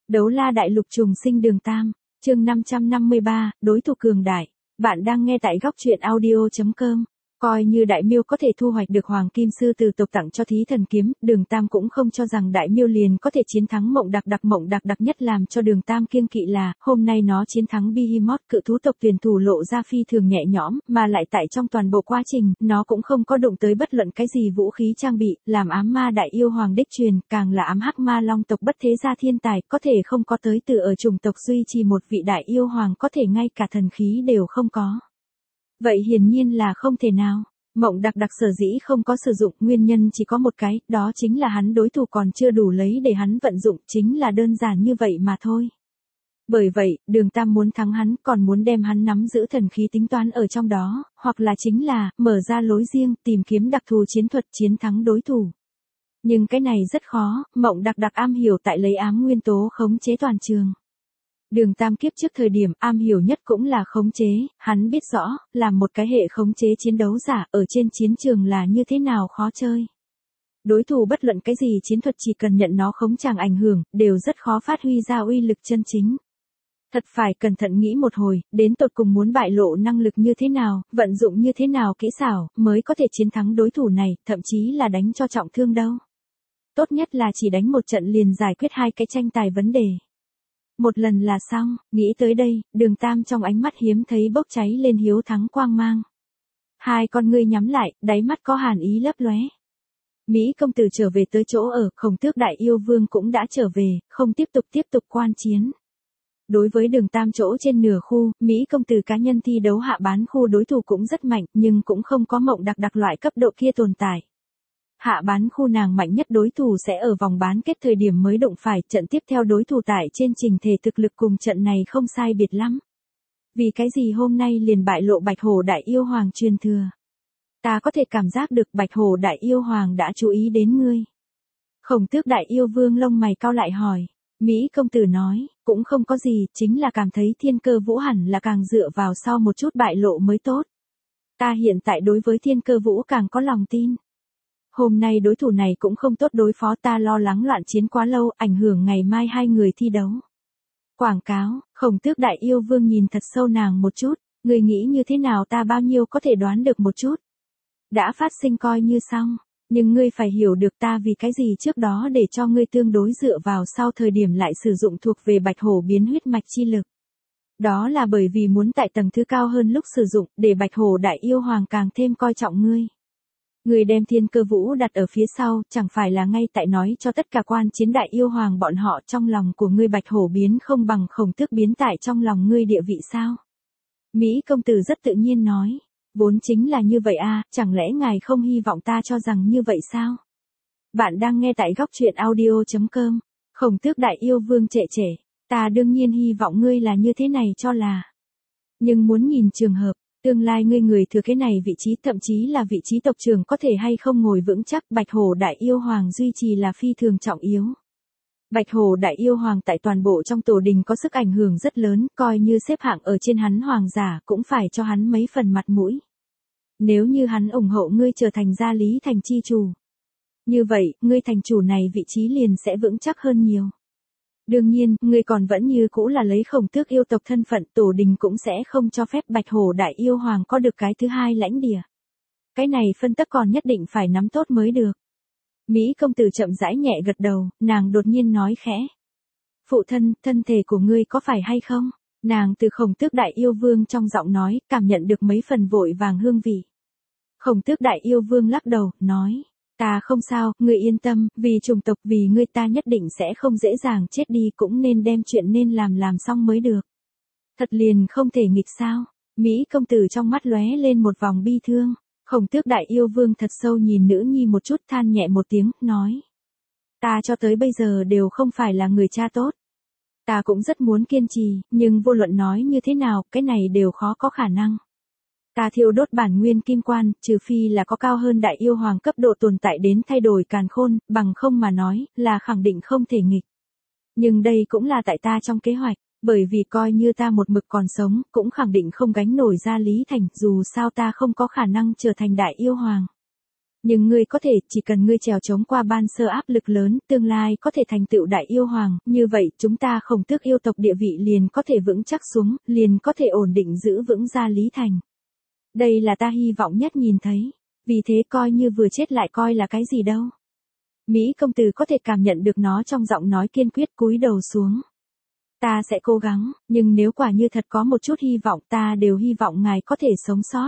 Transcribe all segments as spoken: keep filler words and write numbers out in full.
Đấu la đại lục trùng sinh đường Tam, chương năm trăm năm mươi ba, đối thủ cường đại. Bạn đang nghe tại góc truyện audio chấm com. Coi như Đại Miêu có thể thu hoạch được Hoàng Kim Sư Tử tộc tặng cho Thí Thần Kiếm, Đường Tam cũng không cho rằng Đại Miêu liền có thể chiến thắng Mộng Đặc Đặc. Mộng Đặc Đặc nhất làm cho Đường Tam kiêng kỵ là, hôm nay nó chiến thắng Behemoth cự thú tộc tuyển thủ lộ ra phi thường nhẹ nhõm, mà lại tại trong toàn bộ quá trình, nó cũng không có đụng tới bất luận cái gì vũ khí trang bị, làm ám ma đại yêu hoàng đích truyền, càng là ám hắc ma long tộc bất thế gia thiên tài, có thể không có tới từ ở chủng tộc duy trì một vị đại yêu hoàng, có thể ngay cả thần khí đều không có. Vậy hiển nhiên là không thể nào. Mộng Đặc Đặc sở dĩ không có sử dụng, nguyên nhân chỉ có một cái, đó chính là hắn đối thủ còn chưa đủ lấy để hắn vận dụng, chính là đơn giản như vậy mà thôi. Bởi vậy, Đường Tam muốn thắng hắn, còn muốn đem hắn nắm giữ thần khí tính toán ở trong đó, hoặc là chính là, mở ra lối riêng, tìm kiếm đặc thù chiến thuật chiến thắng đối thủ. Nhưng cái này rất khó, Mộng Đặc Đặc am hiểu tại lấy ám nguyên tố khống chế toàn trường. Đường Tam kiếp trước thời điểm am hiểu nhất cũng là khống chế, hắn biết rõ, làm một cái hệ khống chế chiến đấu giả ở trên chiến trường là như thế nào khó chơi. Đối thủ bất luận cái gì chiến thuật chỉ cần nhận nó khống chàng ảnh hưởng, đều rất khó phát huy ra uy lực chân chính. Thật phải cẩn thận nghĩ một hồi, đến tột cùng muốn bại lộ năng lực như thế nào, vận dụng như thế nào kỹ xảo, mới có thể chiến thắng đối thủ này, thậm chí là đánh cho trọng thương đâu. Tốt nhất là chỉ đánh một trận liền giải quyết hai cái tranh tài vấn đề. Một lần là xong, nghĩ tới đây, Đường Tam trong ánh mắt hiếm thấy bốc cháy lên hiếu thắng quang mang. Hai con ngươi nhắm lại, đáy mắt có hàn ý lấp lóe. Mỹ công tử trở về tới chỗ ở, Khổng Tước đại yêu vương cũng đã trở về, không tiếp tục tiếp tục quan chiến. Đối với Đường Tam chỗ trên nửa khu, Mỹ công tử cá nhân thi đấu hạ bán khu đối thủ cũng rất mạnh, nhưng cũng không có Mộng Đặc Đặc loại cấp độ kia tồn tại. Hạ bán khu nàng mạnh nhất đối thủ sẽ ở vòng bán kết thời điểm mới đụng phải, trận tiếp theo đối thủ tại trên trình thể thực lực cùng trận này không sai biệt lắm. Vì cái gì hôm nay liền bại lộ Bạch Hổ đại yêu hoàng truyền thừa? Ta có thể cảm giác được Bạch Hổ đại yêu hoàng đã chú ý đến ngươi. Khổng Tước đại yêu vương lông mày cau lại hỏi. Mỹ công tử nói, cũng không có gì, chính là cảm thấy Thiên Cơ Vũ hẳn là càng dựa vào sau một chút bại lộ mới tốt. Ta hiện tại đối với Thiên Cơ Vũ càng có lòng tin. Hôm nay đối thủ này cũng không tốt đối phó, ta lo lắng loạn chiến quá lâu, ảnh hưởng ngày mai hai người thi đấu. Quảng cáo, Khổng Tước đại yêu vương nhìn thật sâu nàng một chút, người nghĩ như thế nào ta bao nhiêu có thể đoán được một chút. Đã phát sinh coi như xong, nhưng ngươi phải hiểu được ta vì cái gì trước đó để cho ngươi tương đối dựa vào sau thời điểm lại sử dụng thuộc về Bạch Hổ biến huyết mạch chi lực. Đó là bởi vì muốn tại tầng thứ cao hơn lúc sử dụng, để Bạch Hổ đại yêu hoàng càng thêm coi trọng ngươi. Người đem Thiên Cơ Vũ đặt ở phía sau, chẳng phải là ngay tại nói cho tất cả quan chiến đại yêu hoàng bọn họ trong lòng của ngươi Bạch Hổ biến không bằng Khổng Tước biến tại trong lòng ngươi địa vị sao? Mỹ công tử rất tự nhiên nói, vốn chính là như vậy a, chẳng lẽ ngài không hy vọng ta cho rằng như vậy sao? Bạn đang nghe tại góc truyện audio chấm com, Khổng Tước đại yêu vương trệ trệ, ta đương nhiên hy vọng ngươi là như thế này cho là. Nhưng muốn nhìn trường hợp, tương lai ngươi người thừa cái này vị trí, thậm chí là vị trí tộc trưởng có thể hay không ngồi vững chắc, Bạch Hổ đại yêu hoàng duy trì là phi thường trọng yếu. Bạch Hổ đại yêu hoàng tại toàn bộ trong tổ đình có sức ảnh hưởng rất lớn, coi như xếp hạng ở trên hắn hoàng giả cũng phải cho hắn mấy phần mặt mũi. Nếu như hắn ủng hộ ngươi trở thành gia lý thành chi chủ, như vậy, ngươi thành chủ này vị trí liền sẽ vững chắc hơn nhiều. Đương nhiên, ngươi còn vẫn như cũ là lấy Khổng Tước yêu tộc thân phận, tổ đình cũng sẽ không cho phép Bạch Hổ đại yêu hoàng có được cái thứ hai lãnh địa. Cái này phân tắc còn nhất định phải nắm tốt mới được. Mỹ công tử chậm rãi nhẹ gật đầu, nàng đột nhiên nói khẽ. Phụ thân, thân thể của ngươi có phải hay không? Nàng từ Khổng Tước đại yêu vương trong giọng nói, cảm nhận được mấy phần vội vàng hương vị. Khổng Tước đại yêu vương lắc đầu, nói. Ta không sao, ngươi yên tâm, vì chủng tộc, vì ngươi ta nhất định sẽ không dễ dàng chết đi, cũng nên đem chuyện nên làm làm xong mới được. Thật liền không thể nghịch sao? Mỹ công tử trong mắt lóe lên một vòng bi thương. Khổng Tước đại yêu vương thật sâu nhìn nữ nhi một chút, than nhẹ một tiếng, nói. Ta cho tới bây giờ đều không phải là người cha tốt. Ta cũng rất muốn kiên trì, nhưng vô luận nói như thế nào, cái này đều khó có khả năng. Ta thiêu đốt bản nguyên kim quan, trừ phi là có cao hơn đại yêu hoàng cấp độ tồn tại đến thay đổi càn khôn, bằng không mà nói, là khẳng định không thể nghịch. Nhưng đây cũng là tại ta trong kế hoạch, bởi vì coi như ta một mực còn sống, cũng khẳng định không gánh nổi gia lý thành, dù sao ta không có khả năng trở thành đại yêu hoàng. Nhưng ngươi có thể, chỉ cần ngươi trèo chống qua ban sơ áp lực lớn, tương lai có thể thành tựu đại yêu hoàng, như vậy chúng ta Khổng Tước yêu tộc địa vị liền có thể vững chắc xuống, liền có thể ổn định giữ vững Gia Lý Thành. Đây là ta hy vọng nhất nhìn thấy, vì thế coi như vừa chết lại coi là cái gì đâu. Mỹ công tử có thể cảm nhận được nó trong giọng nói kiên quyết, cúi đầu xuống. Ta sẽ cố gắng, nhưng nếu quả như thật có một chút hy vọng, ta đều hy vọng ngài có thể sống sót.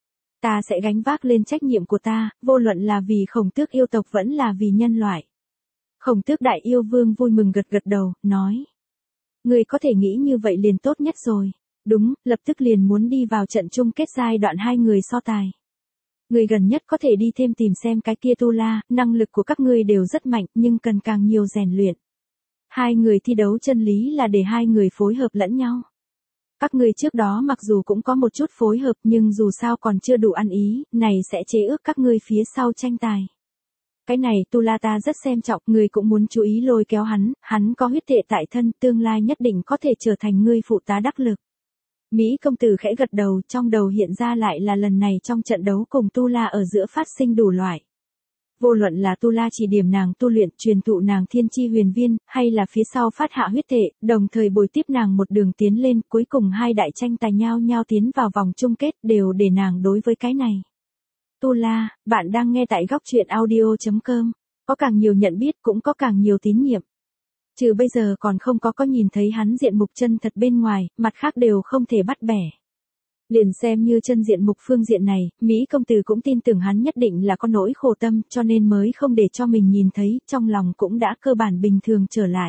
Ta sẽ gánh vác lên trách nhiệm của ta, vô luận là vì Khổng Tước yêu tộc vẫn là vì nhân loại. Khổng Tước đại yêu vương vui mừng gật gật đầu, nói. Ngươi có thể nghĩ như vậy liền tốt nhất rồi. Đúng, lập tức liền muốn đi vào trận chung kết giai đoạn hai người so tài. Người gần nhất có thể đi thêm tìm xem cái kia Tu La, năng lực của các ngươi đều rất mạnh nhưng cần càng nhiều rèn luyện. Hai người thi đấu chân lý là để hai người phối hợp lẫn nhau. Các ngươi trước đó mặc dù cũng có một chút phối hợp nhưng dù sao còn chưa đủ ăn ý, này sẽ chế ước các ngươi phía sau tranh tài. Cái này Tu La ta rất xem trọng, ngươi cũng muốn chú ý lôi kéo hắn, hắn có huyết thể tại thân, tương lai nhất định có thể trở thành ngươi phụ tá đắc lực. Mỹ công tử khẽ gật đầu, trong đầu hiện ra lại là lần này trong trận đấu cùng Tu La ở giữa phát sinh đủ loại. Vô luận là Tu La chỉ điểm nàng tu luyện, truyền thụ nàng thiên chi huyền viên, hay là phía sau phát hạ huyết thể, đồng thời bồi tiếp nàng một đường tiến lên, cuối cùng hai đại tranh tài nhau nhau tiến vào vòng chung kết, đều để nàng đối với cái này. Tu La, bạn đang nghe tại góc truyện audio chấm com, có càng nhiều nhận biết cũng có càng nhiều tín nhiệm. Trừ bây giờ còn không có có nhìn thấy hắn diện mục chân thật bên ngoài, mặt khác đều không thể bắt bẻ. Liền xem như chân diện mục phương diện này, Mỹ công tử cũng tin tưởng hắn nhất định là có nỗi khổ tâm, cho nên mới không để cho mình nhìn thấy, trong lòng cũng đã cơ bản bình thường trở lại.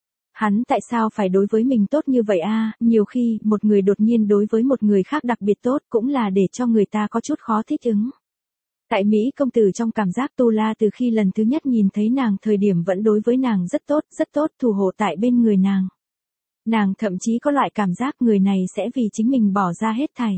Hắn tại sao phải đối với mình tốt như vậy a? Nhiều khi, một người đột nhiên đối với một người khác đặc biệt tốt cũng là để cho người ta có chút khó thích ứng. Tại Mỹ công tử trong cảm giác Tu La từ khi lần thứ nhất nhìn thấy nàng thời điểm vẫn đối với nàng rất tốt, rất tốt, thủ hộ tại bên người nàng. Nàng thậm chí có loại cảm giác người này sẽ vì chính mình bỏ ra hết thảy.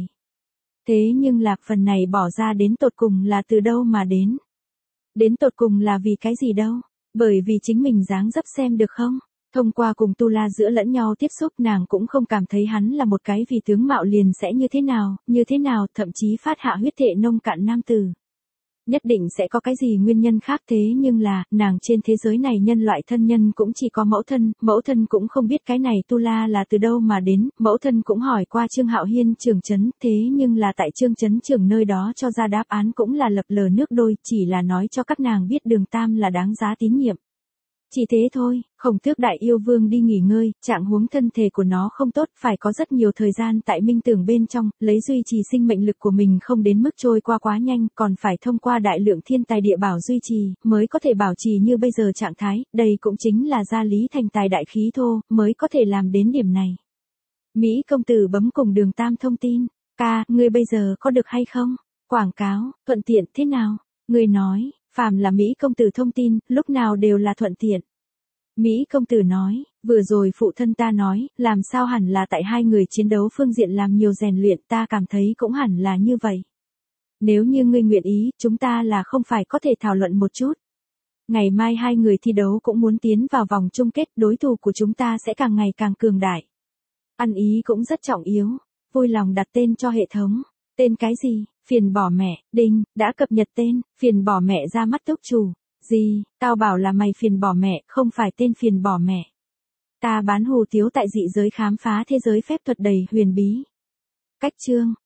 Thế nhưng lạc phần này bỏ ra đến tột cùng là từ đâu mà đến? Đến tột cùng là vì cái gì đâu? Bởi vì chính mình dáng dấp xem được không? Thông qua cùng Tu La giữa lẫn nhau tiếp xúc nàng cũng không cảm thấy hắn là một cái vì tướng mạo liền sẽ như thế nào, như thế nào, thậm chí phát hạ huyết thể nông cạn nam tử. Nhất định sẽ có cái gì nguyên nhân khác thế nhưng là, nàng trên thế giới này nhân loại thân nhân cũng chỉ có mẫu thân, mẫu thân cũng không biết cái này Tu La là từ đâu mà đến, mẫu thân cũng hỏi qua Trương Hạo Hiên trưởng trấn, thế nhưng là tại Trương trấn trưởng nơi đó cho ra đáp án cũng là lập lờ nước đôi, chỉ là nói cho các nàng biết Đường Tam là đáng giá tín nhiệm. Chỉ thế thôi, Khổng Tước đại yêu vương đi nghỉ ngơi, trạng huống thân thể của nó không tốt, phải có rất nhiều thời gian tại minh tưởng bên trong, lấy duy trì sinh mệnh lực của mình không đến mức trôi qua quá nhanh, còn phải thông qua đại lượng thiên tài địa bảo duy trì, mới có thể bảo trì như bây giờ trạng thái, đây cũng chính là Gia Lý Thành tài đại khí thô, mới có thể làm đến điểm này. Mỹ công tử bấm cùng Đường Tam thông tin, ca, ngươi bây giờ có được hay không? Quảng cáo, thuận tiện thế nào? Ngươi nói. Phàm là Mỹ công tử thông tin, lúc nào đều là thuận tiện. Mỹ công tử nói, vừa rồi phụ thân ta nói, làm sao hẳn là tại hai người chiến đấu phương diện làm nhiều rèn luyện, ta cảm thấy cũng hẳn là như vậy. Nếu như ngươi nguyện ý, chúng ta là không phải có thể thảo luận một chút. Ngày mai hai người thi đấu cũng muốn tiến vào vòng chung kết, đối thủ của chúng ta sẽ càng ngày càng cường đại. Ăn ý cũng rất trọng yếu, vui lòng đặt tên cho hệ thống. Tên cái gì? Phiền bỏ mẹ, đinh, đã cập nhật tên, phiền bỏ mẹ ra mắt túc chủ. Gì, tao bảo là mày phiền bỏ mẹ, không phải tên phiền bỏ mẹ. Ta bán hù tiếu tại dị giới khám phá thế giới phép thuật đầy huyền bí. Cách chương.